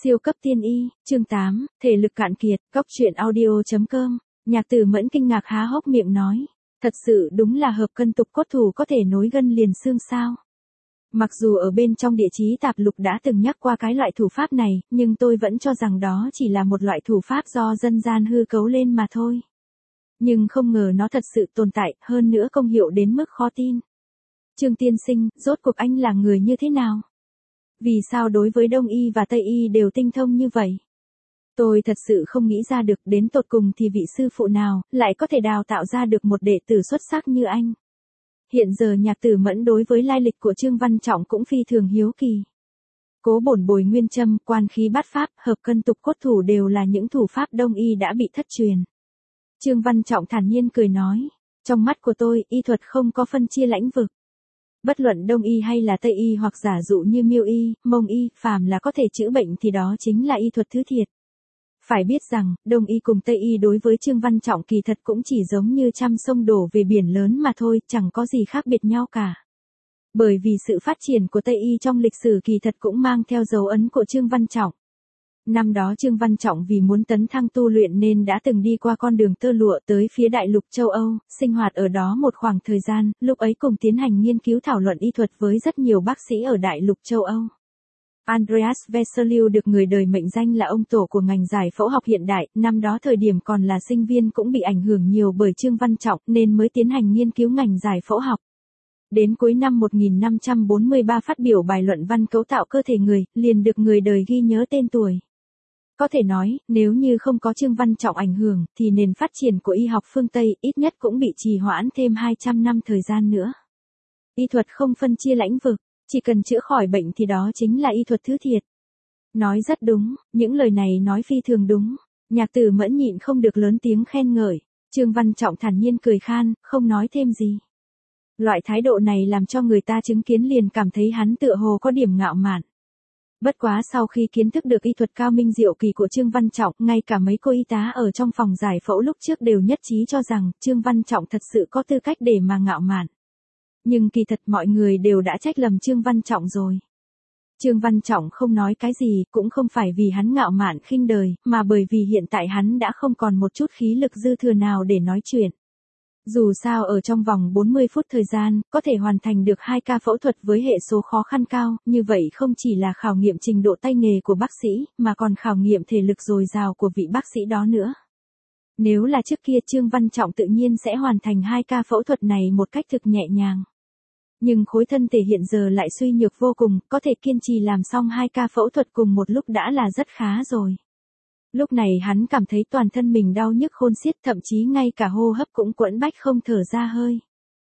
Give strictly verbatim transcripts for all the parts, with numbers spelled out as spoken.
Siêu cấp tiên y, chương tám, thể lực cạn kiệt, góc truyện audio.com, Nhạc Tử Mẫn kinh ngạc há hốc miệng nói, thật sự đúng là hợp cân tục cốt thủ có thể nối gân liền xương sao. Mặc dù ở bên trong địa chí tạp lục đã từng nhắc qua cái loại thủ pháp này, nhưng tôi vẫn cho rằng đó chỉ là một loại thủ pháp do dân gian hư cấu lên mà thôi. Nhưng không ngờ nó thật sự tồn tại, hơn nữa công hiệu đến mức khó tin. Trương tiên sinh, rốt cuộc anh là người như thế nào? Vì sao đối với Đông y và Tây y đều tinh thông như vậy? Tôi thật sự không nghĩ ra được đến tột cùng thì vị sư phụ nào lại có thể đào tạo ra được một đệ tử xuất sắc như anh. Hiện giờ Nhạc Tử Mẫn đối với lai lịch của Trương Văn Trọng cũng phi thường hiếu kỳ. Cố bổn bồi nguyên châm, quan khí bát pháp, hợp cân tục cốt thủ đều là những thủ pháp Đông y đã bị thất truyền. Trương Văn Trọng thản nhiên cười nói, trong mắt của tôi, y thuật không có phân chia lãnh vực. Bất luận Đông y hay là Tây y hoặc giả dụ như Miêu y, Mông y, phàm là có thể chữa bệnh thì đó chính là y thuật thứ thiệt. Phải biết rằng, Đông y cùng Tây y đối với Trương Văn Trọng kỳ thật cũng chỉ giống như trăm sông đổ về biển lớn mà thôi, chẳng có gì khác biệt nhau cả. Bởi vì sự phát triển của Tây y trong lịch sử kỳ thật cũng mang theo dấu ấn của Trương Văn Trọng. Năm đó Trương Văn Trọng vì muốn tấn thăng tu luyện nên đã từng đi qua con đường tơ lụa tới phía đại lục châu Âu, sinh hoạt ở đó một khoảng thời gian, lúc ấy cùng tiến hành nghiên cứu thảo luận y thuật với rất nhiều bác sĩ ở đại lục châu Âu. Andreas Vesalius được người đời mệnh danh là ông tổ của ngành giải phẫu học hiện đại, năm đó thời điểm còn là sinh viên cũng bị ảnh hưởng nhiều bởi Trương Văn Trọng nên mới tiến hành nghiên cứu ngành giải phẫu học. Đến cuối năm một nghìn năm trăm bốn mươi ba phát biểu bài luận văn cấu tạo cơ thể người, liền được người đời ghi nhớ tên tuổi. Có thể nói, nếu như không có Trương Văn Trọng ảnh hưởng, thì nền phát triển của y học phương Tây ít nhất cũng bị trì hoãn thêm hai trăm năm thời gian nữa. Y thuật không phân chia lãnh vực, chỉ cần chữa khỏi bệnh thì đó chính là y thuật thứ thiệt. Nói rất đúng, những lời này nói phi thường đúng. Nhạc Tử Mẫn nhịn không được lớn tiếng khen ngợi. Trương Văn Trọng thản nhiên cười khan, không nói thêm gì. Loại thái độ này làm cho người ta chứng kiến liền cảm thấy hắn tựa hồ có điểm ngạo mạn. Bất quá sau khi kiến thức được y thuật cao minh diệu kỳ của Trương Văn Trọng, ngay cả mấy cô y tá ở trong phòng giải phẫu lúc trước đều nhất trí cho rằng Trương Văn Trọng thật sự có tư cách để mà ngạo mạn. Nhưng kỳ thật mọi người đều đã trách lầm Trương Văn Trọng rồi. Trương Văn Trọng không nói cái gì cũng không phải vì hắn ngạo mạn khinh đời, mà bởi vì hiện tại hắn đã không còn một chút khí lực dư thừa nào để nói chuyện. Dù sao ở trong vòng bốn mươi phút thời gian, có thể hoàn thành được hai ca phẫu thuật với hệ số khó khăn cao, như vậy không chỉ là khảo nghiệm trình độ tay nghề của bác sĩ, mà còn khảo nghiệm thể lực dồi dào của vị bác sĩ đó nữa. Nếu là trước kia Trương Văn Trọng tự nhiên sẽ hoàn thành hai ca phẫu thuật này một cách thực nhẹ nhàng. Nhưng khối thân thể hiện giờ lại suy nhược vô cùng, có thể kiên trì làm xong hai ca phẫu thuật cùng một lúc đã là rất khá rồi. Lúc này hắn cảm thấy toàn thân mình đau nhức khôn xiết, thậm chí ngay cả hô hấp cũng quẫn bách không thở ra hơi.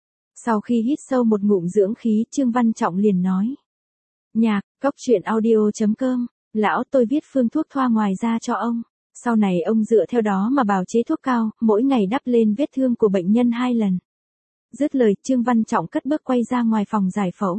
Sau khi hít sâu một ngụm dưỡng khí, Trương Văn Trọng liền nói. Nhạc, góc truyện audio.com, lão tôi viết phương thuốc thoa ngoài ra cho ông. Sau này ông dựa theo đó mà bào chế thuốc cao, mỗi ngày đắp lên vết thương của bệnh nhân hai lần. Dứt lời, Trương Văn Trọng cất bước quay ra ngoài phòng giải phẫu.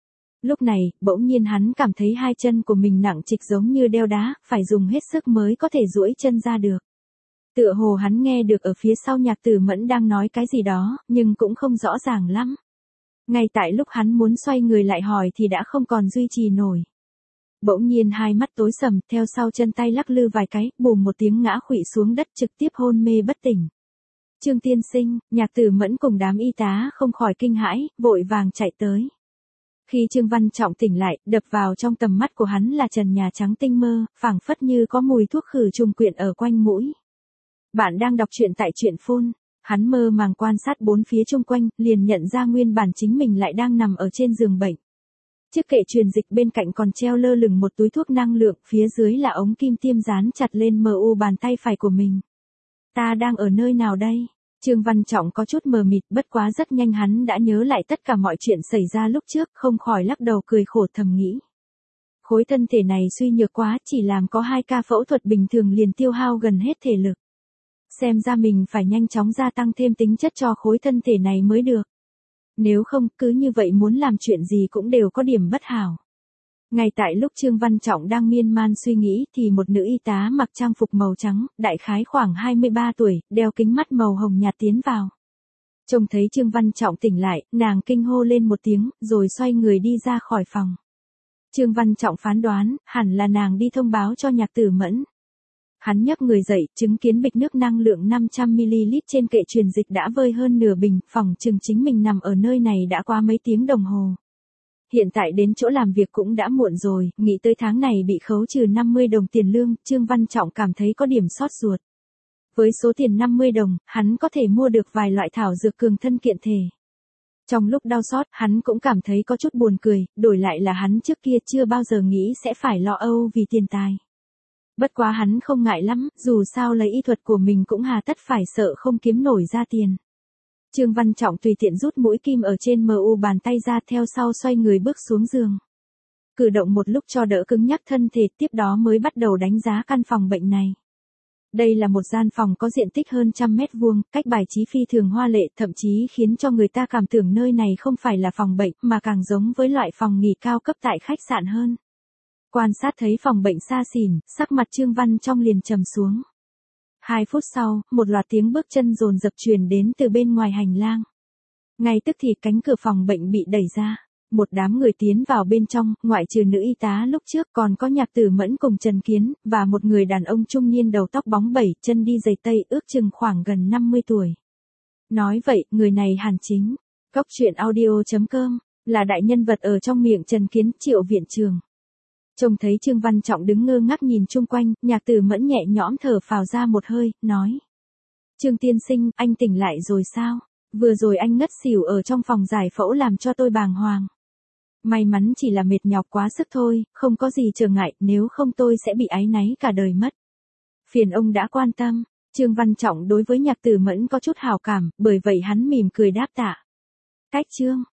Lúc này, bỗng nhiên hắn cảm thấy hai chân của mình nặng trịch giống như đeo đá, phải dùng hết sức mới có thể duỗi chân ra được. Tựa hồ hắn nghe được ở phía sau Nhạc Tử Mẫn đang nói cái gì đó, nhưng cũng không rõ ràng lắm. Ngay tại lúc hắn muốn xoay người lại hỏi thì đã không còn duy trì nổi. Bỗng nhiên hai mắt tối sầm, theo sau chân tay lắc lư vài cái, bùm một tiếng ngã khuỵu xuống đất trực tiếp hôn mê bất tỉnh. Trương tiên sinh, Nhạc Tử Mẫn cùng đám y tá không khỏi kinh hãi, vội vàng chạy tới. Khi Trương Văn Trọng tỉnh lại, đập vào trong tầm mắt của hắn là trần nhà trắng tinh mơ, phảng phất như có mùi thuốc khử trùng quyện ở quanh mũi. Bạn đang đọc truyện tại truyện phun. Hắn mơ màng quan sát bốn phía chung quanh, liền nhận ra nguyên bản chính mình lại đang nằm ở trên giường bệnh. Chiếc kệ truyền dịch bên cạnh còn treo lơ lửng một túi thuốc năng lượng, phía dưới là ống kim tiêm dán chặt lên mờ u bàn tay phải của mình. Ta đang ở nơi nào đây? Trương Văn Trọng có chút mờ mịt, bất quá rất nhanh hắn đã nhớ lại tất cả mọi chuyện xảy ra lúc trước, không khỏi lắc đầu cười khổ thầm nghĩ. Khối thân thể này suy nhược quá, chỉ làm có hai ca phẫu thuật bình thường liền tiêu hao gần hết thể lực. Xem ra mình phải nhanh chóng gia tăng thêm tính chất cho khối thân thể này mới được. Nếu không, cứ như vậy muốn làm chuyện gì cũng đều có điểm bất hảo. Ngay tại lúc Trương Văn Trọng đang miên man suy nghĩ thì một nữ y tá mặc trang phục màu trắng, đại khái khoảng hai mươi ba tuổi, đeo kính mắt màu hồng nhạt tiến vào. Trông thấy Trương Văn Trọng tỉnh lại, nàng kinh hô lên một tiếng, rồi xoay người đi ra khỏi phòng. Trương Văn Trọng phán đoán, hẳn là nàng đi thông báo cho Nhạc Tử Mẫn. Hắn nhấc người dậy, chứng kiến bịch nước năng lượng năm trăm mi li lít trên kệ truyền dịch đã vơi hơn nửa bình, phỏng chừng chính mình nằm ở nơi này đã qua mấy tiếng đồng hồ. Hiện tại đến chỗ làm việc cũng đã muộn rồi, nghĩ tới tháng này bị khấu trừ năm mươi đồng tiền lương, Trương Văn Trọng cảm thấy có điểm xót ruột. Với số tiền năm mươi đồng, hắn có thể mua được vài loại thảo dược cường thân kiện thể. Trong lúc đau xót, hắn cũng cảm thấy có chút buồn cười, đổi lại là hắn trước kia chưa bao giờ nghĩ sẽ phải lo âu vì tiền tài. Bất quá hắn không ngại lắm, dù sao lấy y thuật của mình cũng hà tất phải sợ không kiếm nổi ra tiền. Trương Văn Trọng tùy tiện rút mũi kim ở trên em u bàn tay ra, theo sau xoay người bước xuống giường. Cử động một lúc cho đỡ cứng nhắc thân thể, tiếp đó mới bắt đầu đánh giá căn phòng bệnh này. Đây là một gian phòng có diện tích hơn trăm mét vuông, cách bài trí phi thường hoa lệ, thậm chí khiến cho người ta cảm tưởng nơi này không phải là phòng bệnh, mà càng giống với loại phòng nghỉ cao cấp tại khách sạn hơn. Quan sát thấy phòng bệnh xa xỉn, sắc mặt Trương Văn Trọng liền trầm xuống. Hai phút sau, một loạt tiếng bước chân dồn dập truyền đến từ bên ngoài hành lang. Ngay tức thì cánh cửa phòng bệnh bị đẩy ra. Một đám người tiến vào bên trong, ngoại trừ nữ y tá lúc trước còn có Nhạc Tử Mẫn cùng Trần Kiến, và một người đàn ông trung niên đầu tóc bóng bẩy, chân đi giày tây, ước chừng khoảng gần năm mươi tuổi. Nói vậy, người này hẳn chính. Góc truyện audio chấm com, là đại nhân vật ở trong miệng Trần Kiến, Triệu viện trường. Trông thấy Trương Văn Trọng đứng ngơ ngác nhìn chung quanh, Nhạc Tử Mẫn nhẹ nhõm thở phào ra một hơi, nói. Trương tiên sinh, anh tỉnh lại rồi sao? Vừa rồi anh ngất xỉu ở trong phòng giải phẫu làm cho tôi bàng hoàng. May mắn chỉ là mệt nhọc quá sức thôi, không có gì trở ngại, nếu không tôi sẽ bị áy náy cả đời mất. Phiền ông đã quan tâm. Trương Văn Trọng đối với Nhạc Tử Mẫn có chút hảo cảm, bởi vậy hắn mỉm cười đáp tạ. Cách Trương,